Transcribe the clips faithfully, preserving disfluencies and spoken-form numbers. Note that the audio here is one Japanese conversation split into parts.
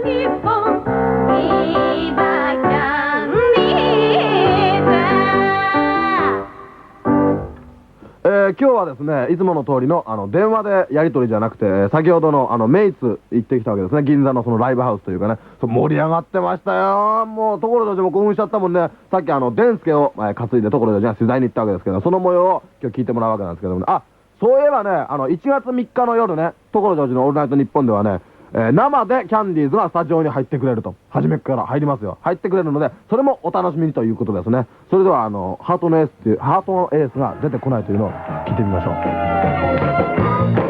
日本今キャンディーズ。 えー、今日はですね、いつもの通りのあの電話でやり取りじゃなくて、えー先ほどのあのメイツ行ってきたわけですね。銀座のそのライブハウスというかね、そう盛り上がってましたよ。もう所ジョージも興奮しちゃったもんね。さっきあのデンスケを、えー担いで所ジョージが取材に行ったわけですけど、その模様を今日聞いてもらうわけなんですけどもね。あ、そういえばね、あのいちがつみっかの夜ね、所ジョージのオールナイトニッポンではね、えー生でキャンディーズがスタジオに入ってくれると。初めから入りますよ。入ってくれるので、それもお楽しみにということですね。それではあの、ハートのエースっていう、ハートのエースが出てこないというのを聞いてみましょう。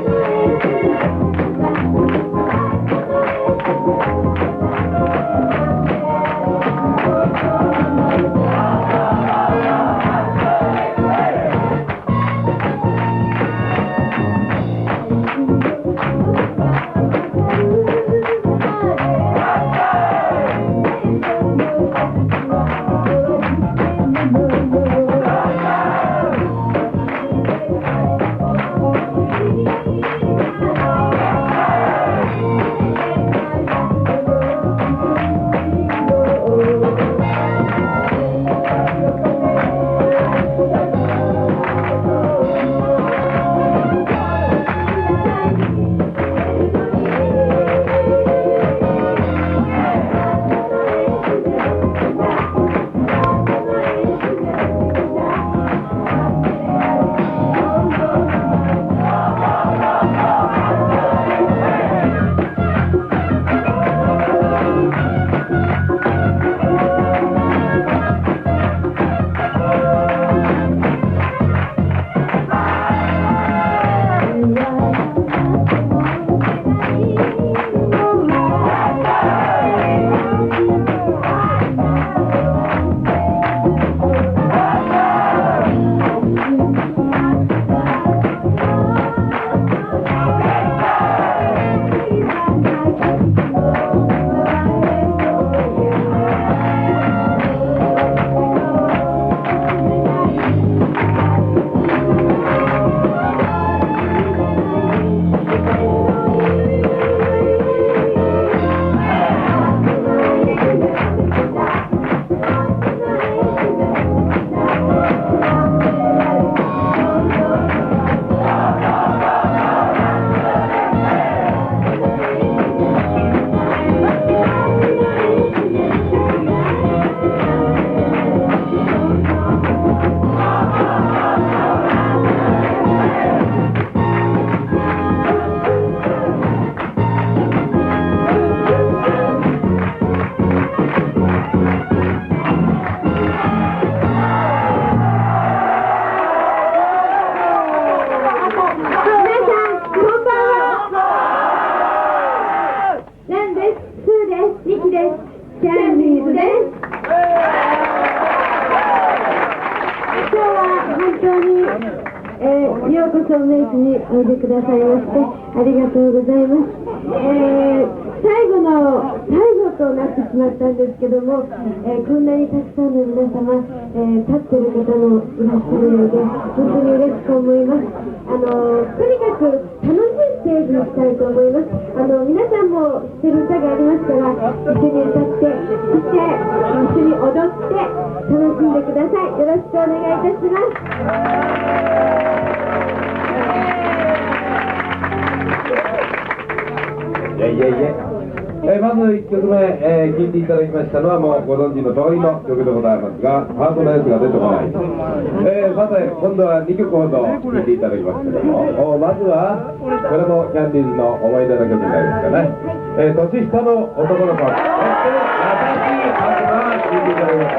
ようこそメイクにおいでくださいましてありがとうございます。えー、最後の最後となってしまったんですけども、えー、こんなにたくさんの皆様、えー、立ってる方もいらっしゃるようで本当に嬉しく思います。あのとにかく楽しいステージにしたいと思います。あの皆さんも知ってる歌がありますから一緒に歌ってそして一緒に踊って楽しんでください。よろしくお願いいたします。 いやいやいや、えー、まずいっきょくめ、えー、聴いていただきましたのはもうご存知の通りの曲でございますが、ハートのやつが出てこない、えー、さて今度はにきょくほど聴いていただきますけども、おまずはこれもキャンディーズの思い出の曲になりますかね、えー、年下の男の子、そして優しい悪魔、聴いていただきました。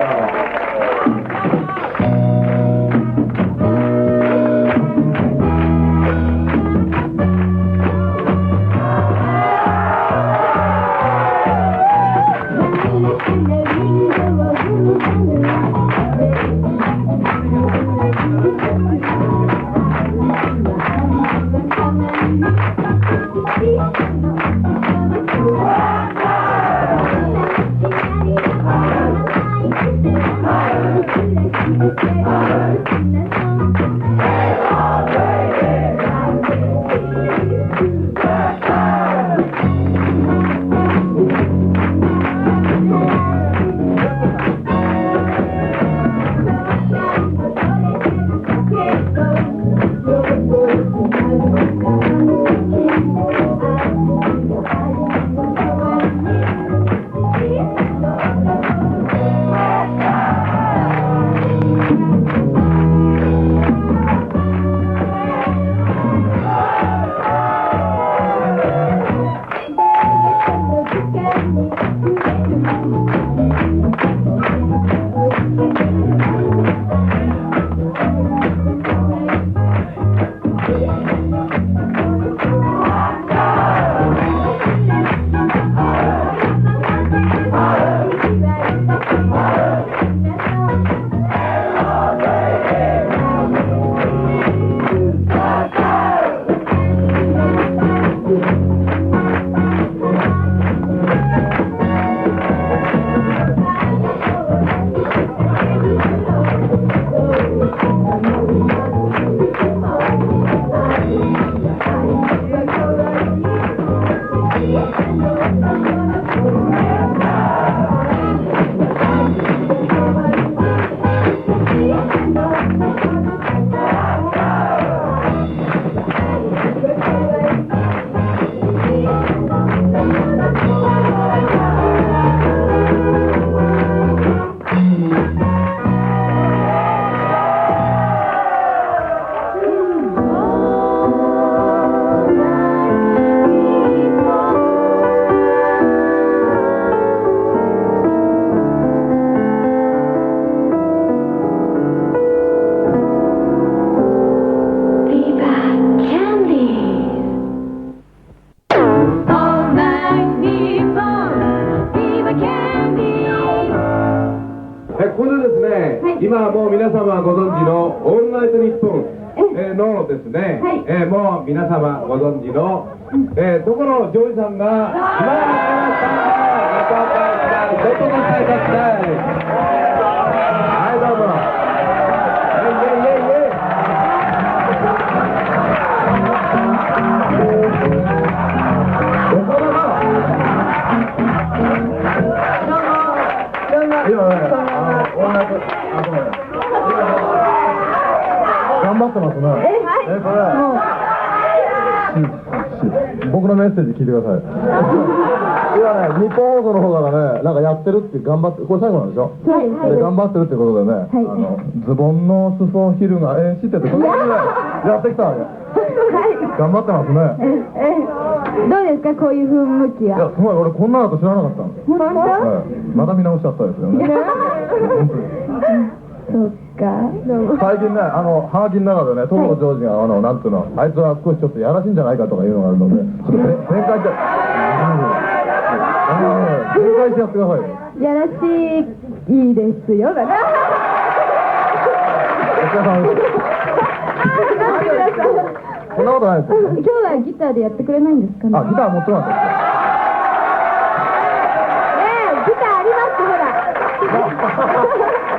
Thank you. 今もう皆様ご存知の「オールナイトニッポン」えーのですね、 はい、 えーもう皆様ご存知の、えー、所ジョージさんが今になりましたご紹介したいご紹介したいはいどうぞイエイイエイイエイイエイ頑張ってますね。え、これ。僕のメッセージ聞いてください。今ね、日本放送の方からね、なんかやってるって頑張って、これ最後なんでしょ。 はい。 で、頑張ってるってことでね、あのズボンの裾ヒルがえーしてて、これでやってきたわけ。頑張ってますね。 え、どうですか、こういう雰囲気いや、 は。 すごい、俺こんなだと知らなかったの。 本当？ はい。また見直しちゃったですよね。 そっか。 最近ね、あの、ハガキの中でね、所ジョージが、あの、なんていうの、あいつは少しちょっとやらしいんじゃないかとかいうのがあるので、ちょっと弁解して、弁解してやってくださいよ。 やらしいですよ、だから。 お疲れ様です。そんなことないですよね。 今日はギターでやってくれないんですかね。 あ、ギター持ってますよ。 ねえ、ギターありますほら。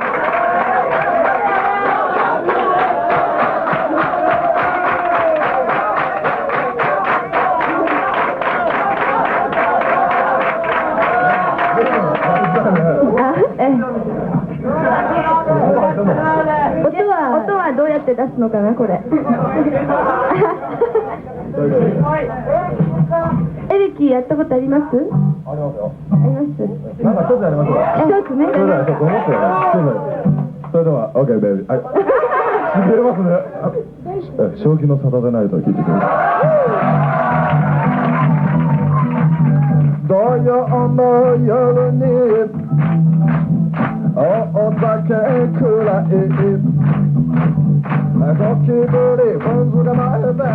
音は音はどうやって出すのかなこれ。エレキやったことあります？ ありますよ。 あります。 なんか一つやりますよ。 一つね。 それではちょっと思ってよね。それでは OK ベイビー。はい。聞いてますね。正気の沙汰でないと聞いてください。土曜の夜にお酒くらいゴキブリ本図が前で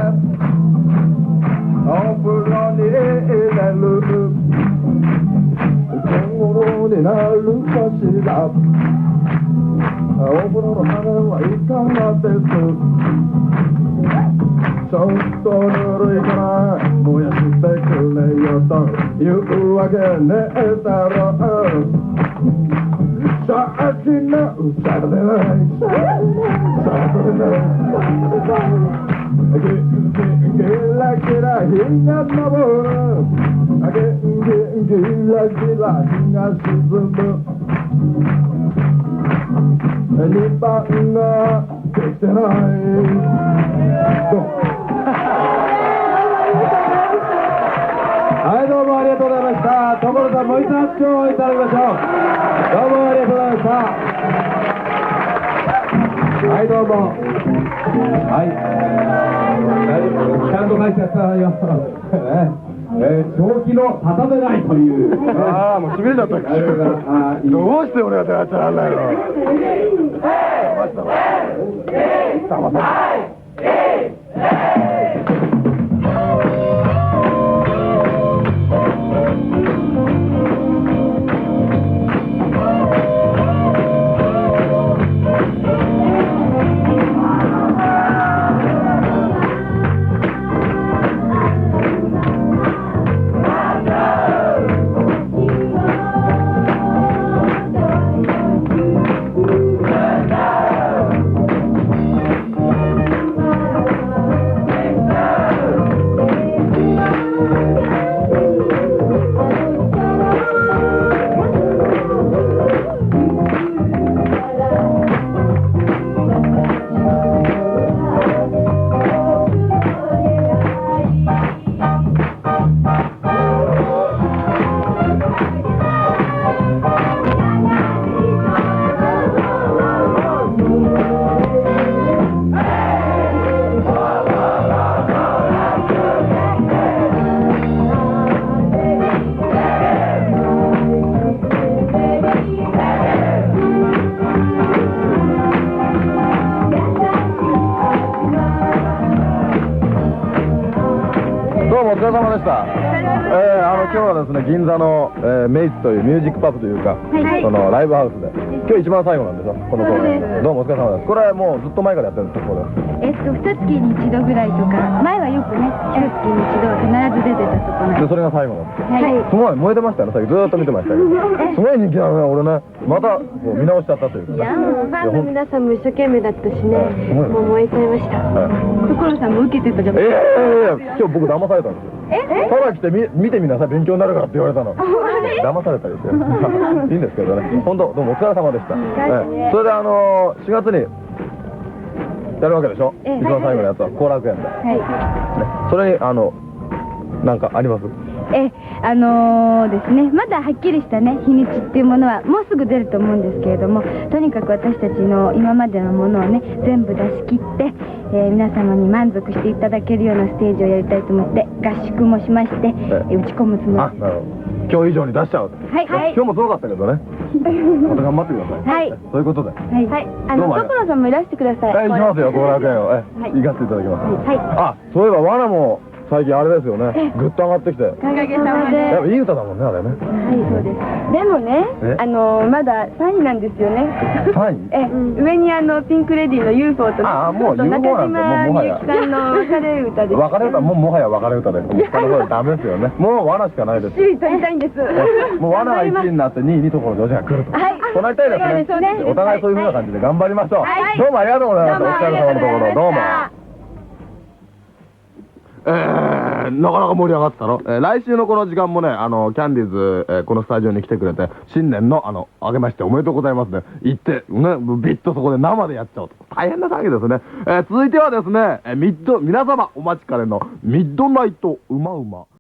お風呂に入れる今頃になるかしらお風呂の羽はいかがですちょっとぬるいから燃やしてくれよというわけねえだろさあきのサラダナイトサラダナイトゲラゲラ日が昇るゲゲゲラゲラ日が沈むにばんができてないはい、どうもありがとうございました。所さん、もう一度拍手をいただきましょう。どうもありがとうございました。はい、どうも。はい。大丈夫。ちゃんと返してやったよ。ね。 えー、正気の沙汰でないという、 ああ、もうしびれちゃった。 あれがあーいいどうして俺が出会っちゃなんないの。騙さどうもお疲れ様でした。えー、あの今日はですね、銀座の、えー、メイツというミュージックパブというか、 はいそのライブハウスで、今日一番最後なんでしょ、この公演。どうもお疲れ様です。これもうずっと前からやってるんですか、ここで。 えっと、二月に一度ぐらいとか、前はよくね、一月に一度必ず出てたところなんで、 でそれが最後なんです。 す。はい。 すごい燃えてましたよね、さっきずーっと見てましたけど。すごい人気なのね、俺ね。またこう見直しちゃったというか。 いやもうファンの皆さんも一生懸命だったしね、 すごいもう燃えちゃいました。 はい所さんも受けてたじゃん。 ええ今日僕騙されたんですよ。ただ来てみ見てみなさい、勉強になるからって言われたの。騙されたりして。いいんですけどね。本当どうもお疲れ様でした。ええそれであのー、しがつにやるわけでしょ。 ええ一番最後のやつは後楽園で。ね。 はそれにあのなんかあります？ い。え、あのーですね、まだはっきりしたね、日にちっていうものはもうすぐ出ると思うんですけれども、とにかく私たちの今までのものをね、全部出し切って、えー皆様に満足していただけるようなステージをやりたいと思って合宿もしまして、 ええ打ち込むつもあ、なるほど。今日以上に出しちゃうと。 り。はい。 今日もすごかったけどね。また頑張ってください。 はい。 そういうことで。 はい。はい。あの、 どうもありがとう所さんもいらしてください。 え、行きますよ、後楽園を。え、 はい行かせていただきます。 はい。 あ、そういえば罠も最近あれですよね。ぐっと上がってきて。 おかげさまで。 やっぱいい歌だもんね、あれね。 はい、そうです。でもねえ、 あのまださんいなんですよね。 さんいえ、上にあのピンクレディーの ユーフォー と、 ああもうあとユーフォー中なんてもうもはや島みゆきさんの別れ歌です。 別れ歌、もうもはや別れ歌で。もう下の方でダメですよね。もう罠しかないです。 首位取りたいんです。 えもう罠がいちいになってにいにところでおじが来ると。 はい。 そうなりたいですね。 そうですねお互いそういう風な感じで頑張りましょう。 はいどうもありがとうございます。 どうもお疲れ様のところ。どうも。えー、なかなか盛り上がってたの。えー、来週のこの時間もね、あの、キャンディーズ、えーこのスタジオに来てくれて、新年の、あの、あげましておめでとうございますね。行って、ね、ビッとそこで生でやっちゃおうと。大変な騒ぎですね。えー続いてはですね、えーミッド、皆様お待ちかねの、ミッドナイトうまうま。